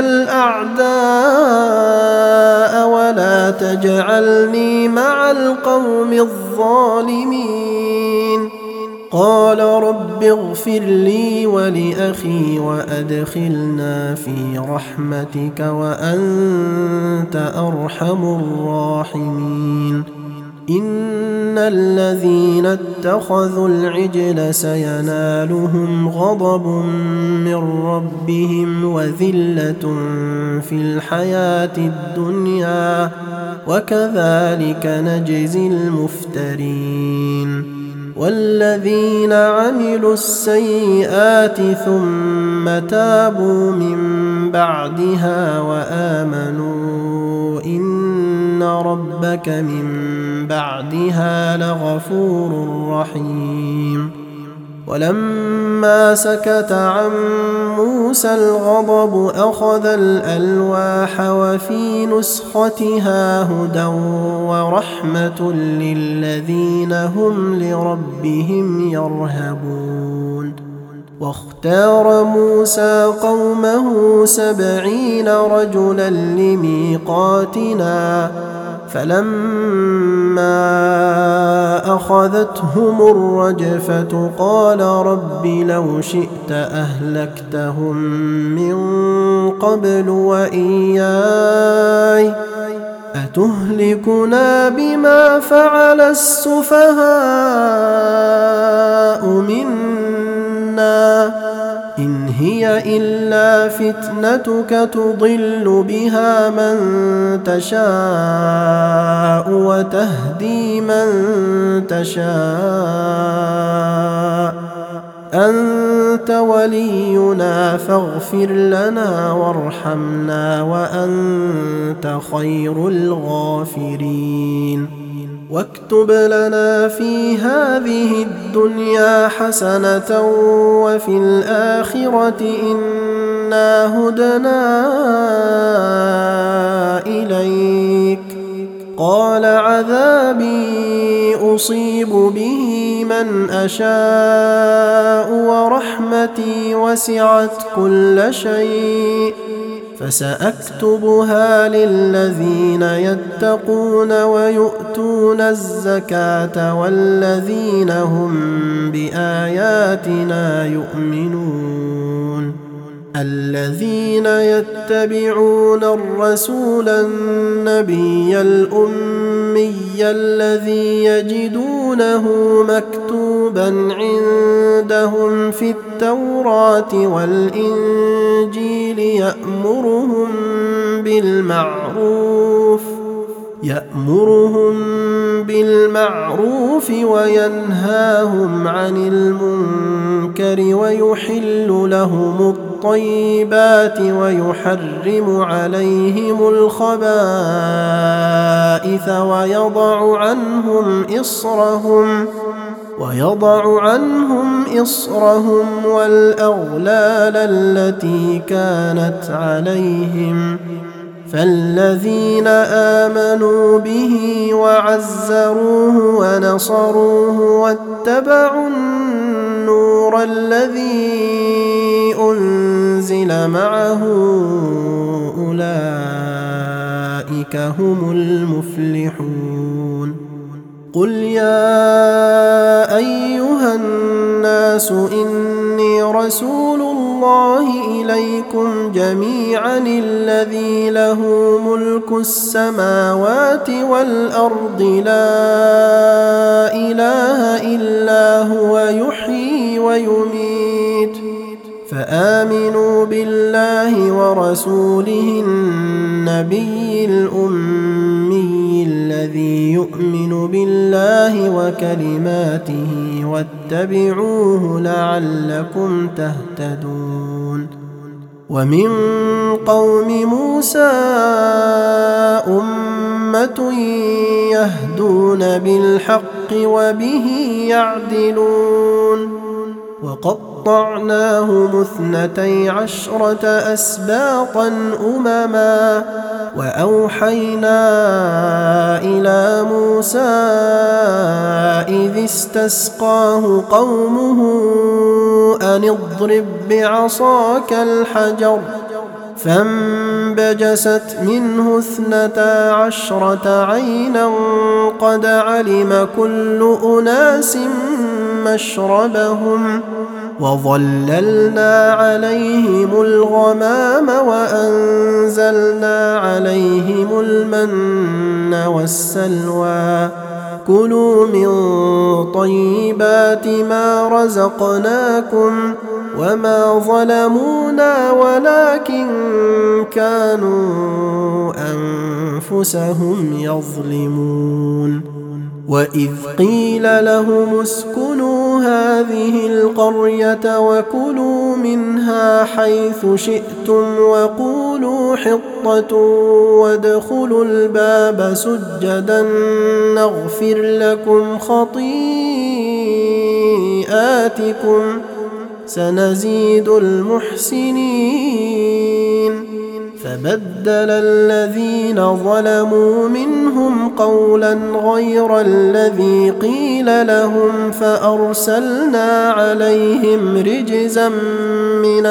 الأعداء ولا تجعلني مع القوم الظالمين قال رب اغفر لي ولأخي وأدخلنا في رحمتك وأنت أرحم الراحمين إن الذين اتخذوا العجل سينالهم غضب من ربهم وذلة في الحياة الدنيا وكذلك نجزي المفترين والذين عملوا السيئات ثم تابوا من بعدها وآمنوا إن ربك من بعدها لغفور رحيم ولما سكت عن موسى الغضب أخذ الألواح وفي نسختها هدى ورحمة للذين هم لربهم يرهبون واختار موسى قومه سبعين رجلا لميقاتنا فلما أخذتهم الرجفة قال رب لو شئت أهلكتهم من قبل وإياي أتهلكنا بما فعل السفهاء منا إن هي إلا فتنتك تضل بها من تشاء وتهدي من تشاء أنت ولينا فاغفر لنا وارحمنا وأنت خير الغافرين واكتب لنا في هذه الدنيا حسنة وفي الآخرة إنا هدنا إليك قال عذابي أصيب به من أشاء ورحمتي وسعت كل شيء فسأكتبها للذين يتقون ويؤتون الزكاة والذين هم بآياتنا يؤمنون الذين يتبعون الرسول النبي الأمي الذي يجدونه مكتوبا عندهم في التوراة والإنجيل يأمرهم بالمعروف يأمرهم بالمعروف وينهاهم عن المنكر ويحل لهم الطيبات ويحرم عليهم الخبائث ويضع عنهم إصرهم ويضع عنهم إصرهم والأغلال التي كانت عليهم فالذين آمنوا به وعزروه ونصروه واتبعوا النور الذي أنزل معه أولئك هم المفلحون قل يا أيها الناس إني رسول الله إليكم جميعا الذي له ملك السماوات والأرض لا إله إلا هو يحيي ويميت فآمنوا بالله ورسوله النبي الأمي الذي يؤمن بالله وكلماته واتبعوه لعلكم تهتدون ومن قوم موسى أمة يهدون بالحق وبه يعدلون وقطعناهم اثنتي عشرة أسباطا أمما وأوحينا إلى موسى إذ استسقاه قومه أن اضرب بعصاك الحجر فانبجست منه اثنتا عشرة عينا قد علم كل أناس مشربهم وظللنا عليهم الغمام وأنزلنا عليهم المن والسلوى كلوا من طيبات ما رزقناكم وما ظلمونا ولكن كانوا أنفسهم يظلمون وإذ قيل لهم اسكنوا هذه القرية وكلوا منها حيث شئتم وقولوا حطة وادخلوا الباب سجدا نغفر لكم خطيئاتكم سنزيد المحسنين فبدل الذين ظلموا منهم قولا غير الذي قيل لهم فأرسلنا عليهم رجزا من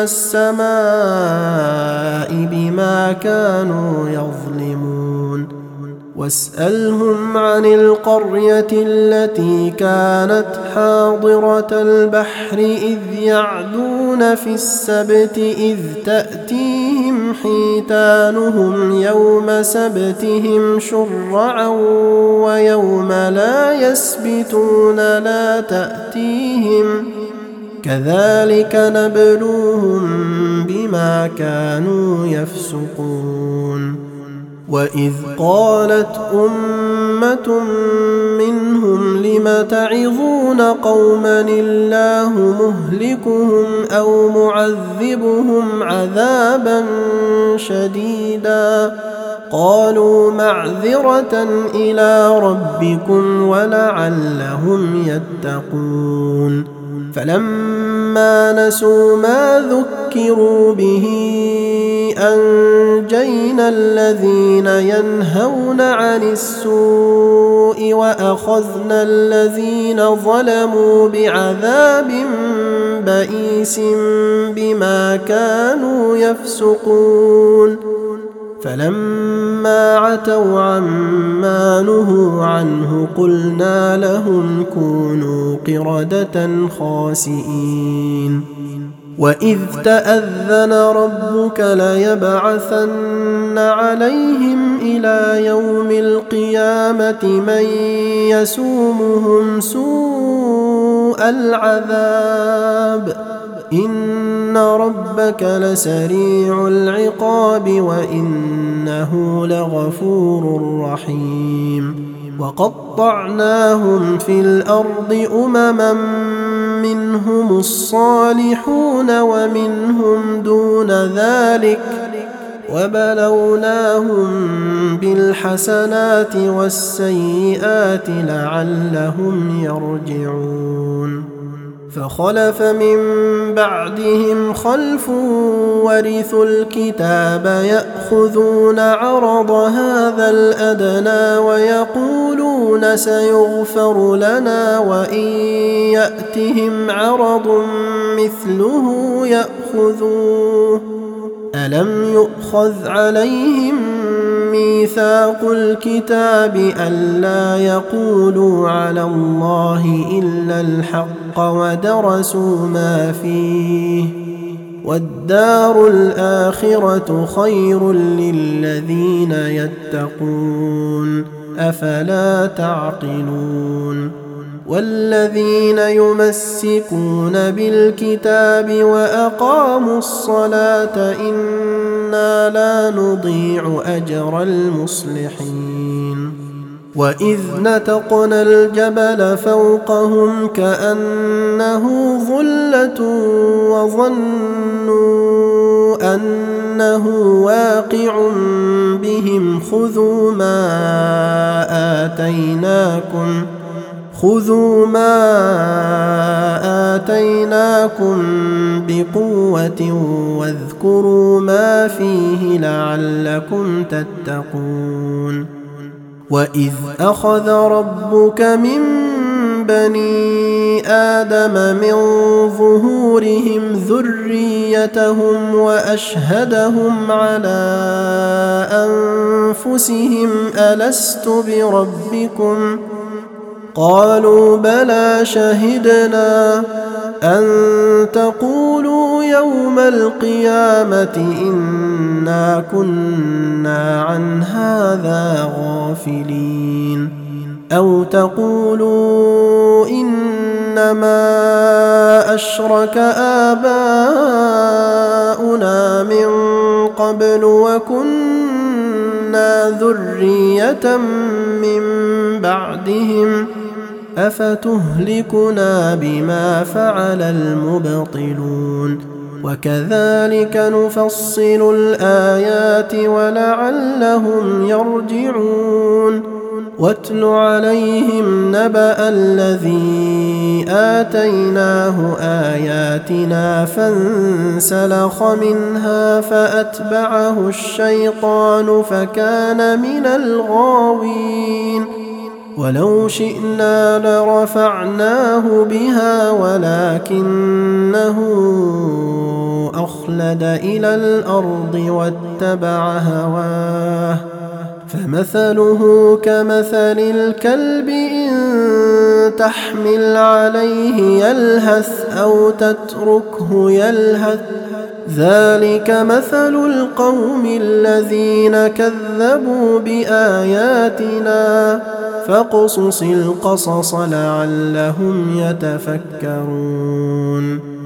السماء بما كانوا يظلمون واسألهم عن القرية التي كانت حاضرة البحر إذ يعدون في السبت إذ تأتيهم حيتانهم يوم سبتهم شرعا ويوم لا يسبتون لا تأتيهم كذلك نبلوهم بما كانوا يفسقون. وإذ قالت أمة منهم لم تعظون قوما الله مهلكهم أو معذبهم عذابا شديدا قالوا معذرة إلى ربكم ولعلهم يتقون. فلما نسوا ما ذكروا به أنجينا الذين ينهون عن السوء وأخذنا الذين ظلموا بعذاب بئيس بما كانوا يفسقون. فلما عتوا عما نهوا عنه قلنا لهم كونوا قردة خاسئين. وإذ تأذن ربك ليبعثن عليهم إلى يوم القيامة من يسومهم سوء العذاب إن ربك لسريع العقاب وإنه لغفور رحيم. وقطعناهم في الأرض أمما منهم الصالحون ومنهم دون ذلك وبلوناهم بالحسنات والسيئات لعلهم يرجعون. فخلف من بعدهم خلف ورثوا الكتاب يأخذون عرض هذا الأدنى ويقولون سيغفر لنا وإن يأتهم عرض مثله يأخذوه ألم يؤخذ عليهم ميثاق الكتاب ألا يقولوا على الله إلا الحق ودرسوا ما فيه والدار الآخرة خير للذين يتقون أفلا تعقلون. والذين يمسكون بالكتاب وأقاموا الصلاة إنا لا نضيع أجر المصلحين. وإذ نتقنا الجبل فوقهم كأنه ظلة وظنوا أنه واقع بهم خذوا ما آتيناكم خذوا ما آتيناكم بقوة واذكروا ما فيه لعلكم تتقون. وإذ أخذ ربك من بني آدم من ظهورهم ذريتهم وأشهدهم على أنفسهم ألست بربكم قالوا بلى شهدنا أن تقولوا يوم القيامة إنا كنا عن هذا غافلين أو تقولوا إنما أشرك آباؤنا من قبل وكنا ذرية من بعدهم أفتهلكنا بما فعل المبطلون وكذلك نفصل الآيات ولعلهم يرجعون. واتل عليهم نبأ الذي آتيناه آياتنا فانسلخ منها فأتبعه الشيطان فكان من الغاوين. ولو شئنا لرفعناه بها ولكنه أخلد إلى الأرض واتبع هواه فمثله كمثل الكلب إن تحمل عليه يلهث أو تتركه يلهث ذلك مثل القوم الذين كذبوا بآياتنا فاقصص القصص لعلهم يتفكرون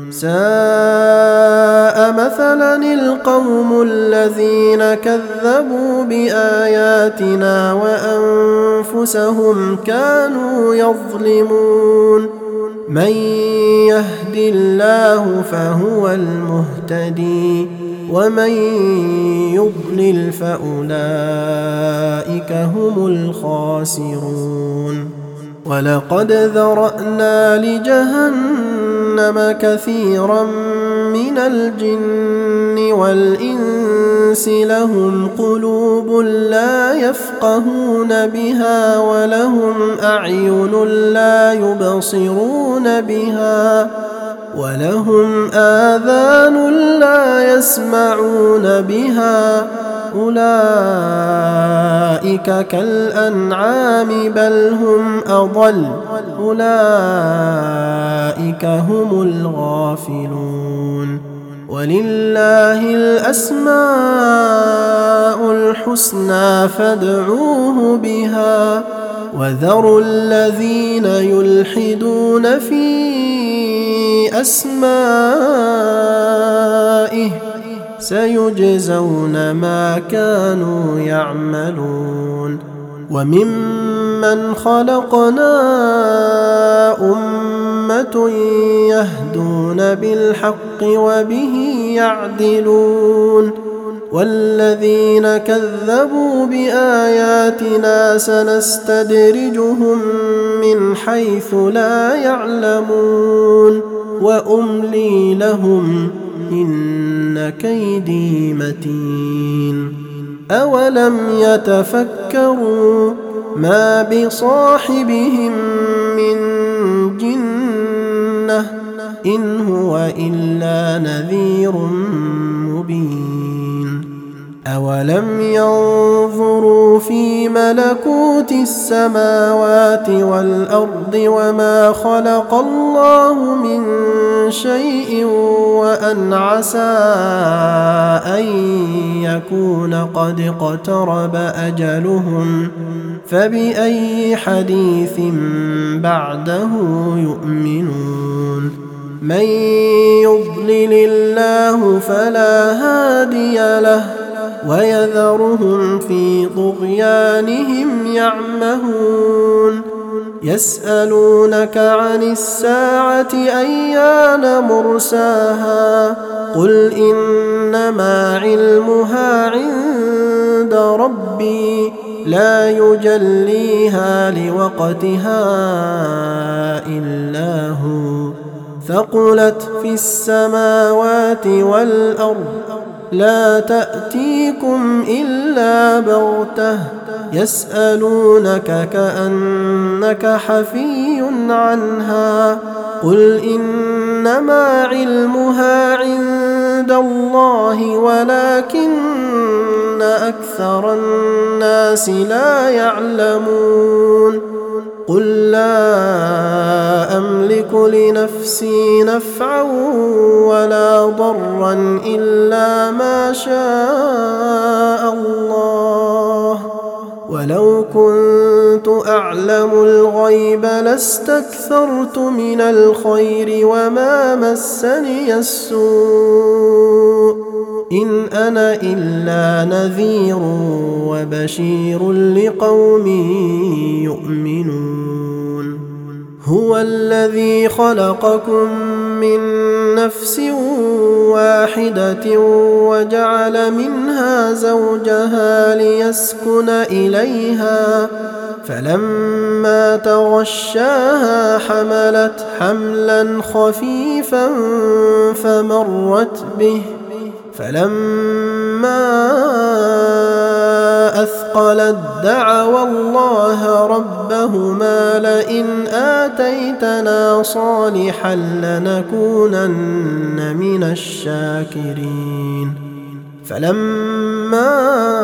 ساء مثلا القوم الذين كذبوا بآياتنا وأنفسهم كانوا يظلمون من يهد الله فهو المهتدي ومن يضلل فأولئك هم الخاسرون ولقد ذرأنا لجهنم كثيرا من الجن والإنس لهم قلوب لا يفقهون بها ولهم أعين لا يبصرون بها ولهم آذان لا يسمعون بها أولئك كالأنعام بل هم أضل أولئك هم الغافلون ولله الأسماء الحسنى فادعوه بها وذروا الذين يلحدون في أسمائه سيجزون ما كانوا يعملون وممن خلقنا أمة يهدون بالحق وبه يعدلون والذين كذبوا بآياتنا سنستدرجهم من حيث لا يعلمون وأملي لهم إن كيدي متين أولم يتفكروا ما بصاحبهم من جنة إن هو إلا نذير مبين أولم ينظروا في ملكوت السماوات والأرض وما خلق الله من شيء وأن عسى أن يكون قد اقترب أجلهم فبأي حديث بعده يؤمنون من يضلل الله فلا هادي له ويذرهم في طغيانهم يعمهون يسألونك عن الساعة أيان مرساها قل إنما علمها عند ربي لا يجليها لوقتها إلا هو ثقلت في السماوات والأرض لا تأتيكم إلا بغتة يسألونك كأنك حفي عنها قل إنما علمها عند الله ولكن أكثر الناس لا يعلمون قل لا أملك لنفسي نفعا ولا ضرا إلا ما شاء الله ولو كنت أعلم الغيب لاستكثرت من الخير وما مسني السوء إن أنا إلا نذير وبشير لقوم يؤمنون هو الذي خلقكم من نفس واحدة وجعل منها زوجها ليسكن إليها فلما تغشاها حملت حملا خفيفا فمرت به فلما أثقلت دعوا الله ربهما لئن آتيتنا صالحا لنكونن من الشاكرين فلما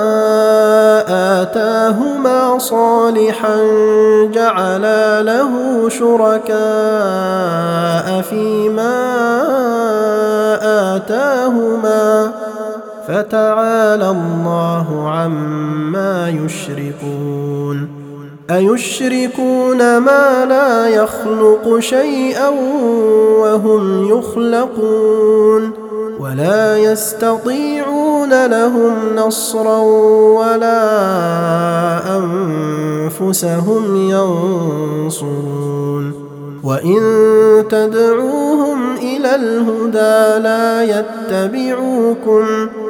آتاهما صالحا جعلا له شركاء فيما آتاهما فتعالى الله عما يشركون أيشركون ما لا يخلق شيئا وهم يخلقون ولا يستطيعون لهم نصرا ولا أنفسهم ينصرون وإن تدعوهم إلى الهدى لا يتبعوكم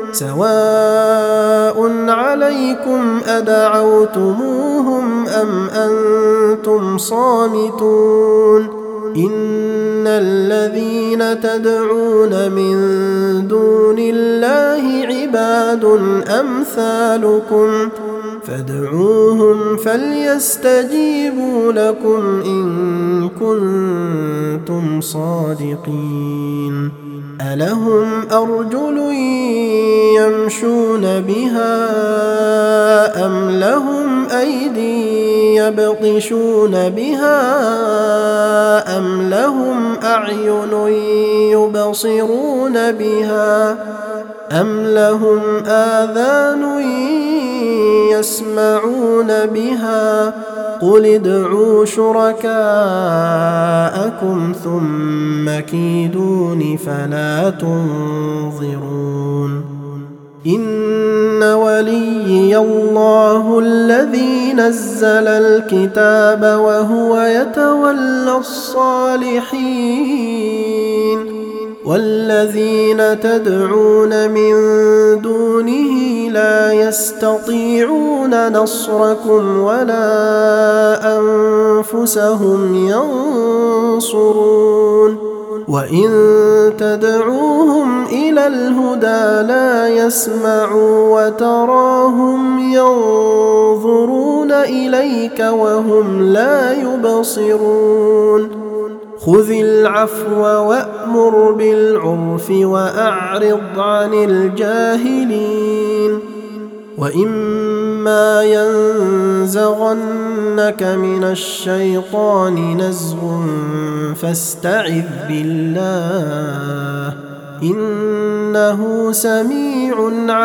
سواء عليكم أدعوتموهم أم أنتم صامتون إن الذين تدعون من دون الله عباد أمثالكم فادعوهم فليستجيبوا لكم إن كنتم صادقين ألهم أرجل يمشون بها أم لهم أيدي يبطشون بها أم لهم أعين يبصرون بها أم لهم آذان يسمعون بها قل ادعوا شركاءكم ثم كيدون فلا تنظرون إن وليي الله الذي نزل الكتاب وهو يتولى الصالحين والذين تدعون من دونه لا يستطيعون نصركم ولا أنفسهم ينصرون وإن تدعوهم إلى الهدى لا يسمعوا وتراهم ينظرون إليك وهم لا يبصرون خذ العفو وأمر بالعرف وأعرض عن الجاهلين وإما ينزغنك من الشيطان نزغ فاستعذ بالله إنه سميع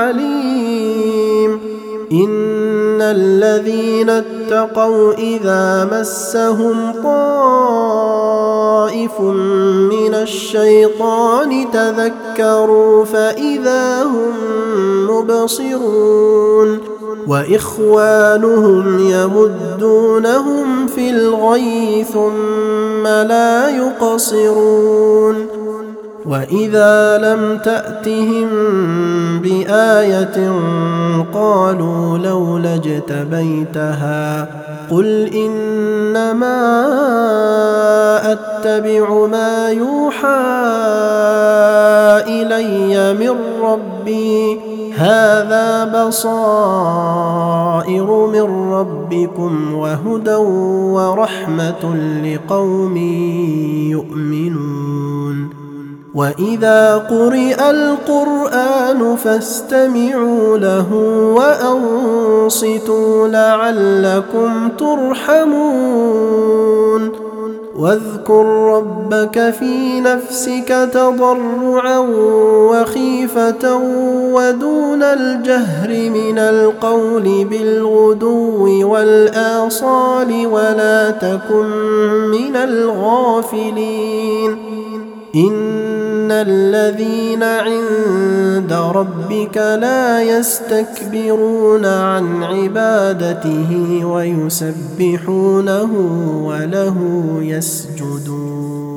عليم إن الذين اتقوا إذا مسهم طائف من الشيطان تذكروا فإذا هم مبصرون وإخوانهم يمدونهم في الغي ثم لا يقصرون وإذا لم تأتهم بآية قالوا لولا اجتبيتها قل إنما أتبع ما يوحى إلي من ربي هذا بصائر من ربكم وهدى ورحمة لقوم يؤمنون وإذا قرئ القرآن فاستمعوا له وأنصتوا لعلكم ترحمون واذكر ربك في نفسك تضرعا وخيفة ودون الجهر من القول بالغدو والآصال ولا تكن من الغافلين إن الذين عند ربك لا يستكبرون عن عبادته ويسبحونه وله يسجدون